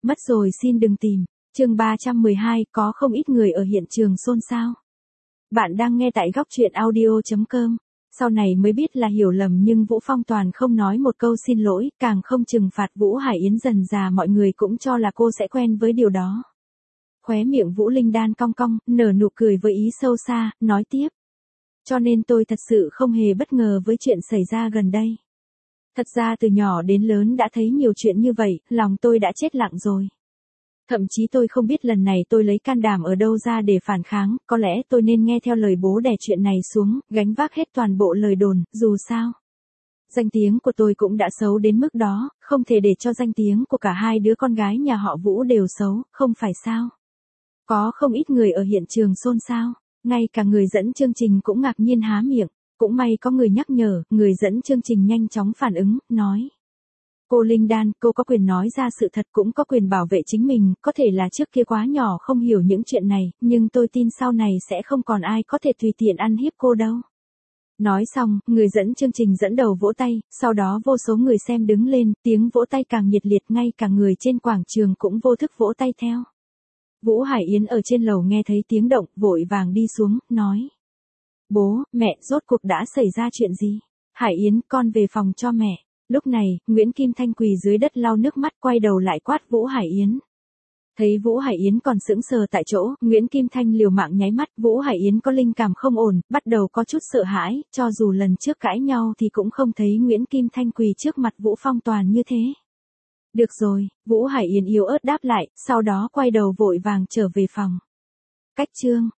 Mất rồi xin đừng tìm. Chương 312, có không ít người ở hiện trường xôn xao. Bạn đang nghe tại góc truyện audio.com. Sau này mới biết là hiểu lầm nhưng Vũ Phong Toàn không nói một câu xin lỗi, càng không trừng phạt Vũ Hải Yến, dần dà mọi người cũng cho là cô sẽ quen với điều đó. Khóe miệng Vũ Linh Đan cong cong, nở nụ cười với ý sâu xa, nói tiếp. Cho nên tôi thật sự không hề bất ngờ với chuyện xảy ra gần đây. Thật ra từ nhỏ đến lớn đã thấy nhiều chuyện như vậy, lòng tôi đã chết lặng rồi. Thậm chí tôi không biết lần này tôi lấy can đảm ở đâu ra để phản kháng, có lẽ tôi nên nghe theo lời bố đè chuyện này xuống, gánh vác hết toàn bộ lời đồn, dù sao. Danh tiếng của tôi cũng đã xấu đến mức đó, không thể để cho danh tiếng của cả hai đứa con gái nhà họ Vũ đều xấu, không phải sao? Có không ít người ở hiện trường xôn xao, ngay cả người dẫn chương trình cũng ngạc nhiên há miệng, cũng may có người nhắc nhở, người dẫn chương trình nhanh chóng phản ứng, nói. Cô Linh Đan, cô có quyền nói ra sự thật, cũng có quyền bảo vệ chính mình, có thể là trước kia quá nhỏ không hiểu những chuyện này, nhưng tôi tin sau này sẽ không còn ai có thể tùy tiện ăn hiếp cô đâu. Nói xong, người dẫn chương trình dẫn đầu vỗ tay, sau đó vô số người xem đứng lên, tiếng vỗ tay càng nhiệt liệt, ngay cả người trên quảng trường cũng vô thức vỗ tay theo. Vũ Hải Yến ở trên lầu nghe thấy tiếng động, vội vàng đi xuống, nói. Bố, mẹ, rốt cuộc đã xảy ra chuyện gì? Hải Yến, con về phòng cho mẹ. Lúc này, Nguyễn Kim Thanh quỳ dưới đất lau nước mắt, quay đầu lại quát Vũ Hải Yến. Thấy Vũ Hải Yến còn sững sờ tại chỗ, Nguyễn Kim Thanh liều mạng nháy mắt, Vũ Hải Yến có linh cảm không ổn, bắt đầu có chút sợ hãi, cho dù lần trước cãi nhau thì cũng không thấy Nguyễn Kim Thanh quỳ trước mặt Vũ Phong Toàn như thế. Được rồi, Vũ Hải Yến yếu ớt đáp lại, sau đó quay đầu vội vàng trở về phòng. Cách chương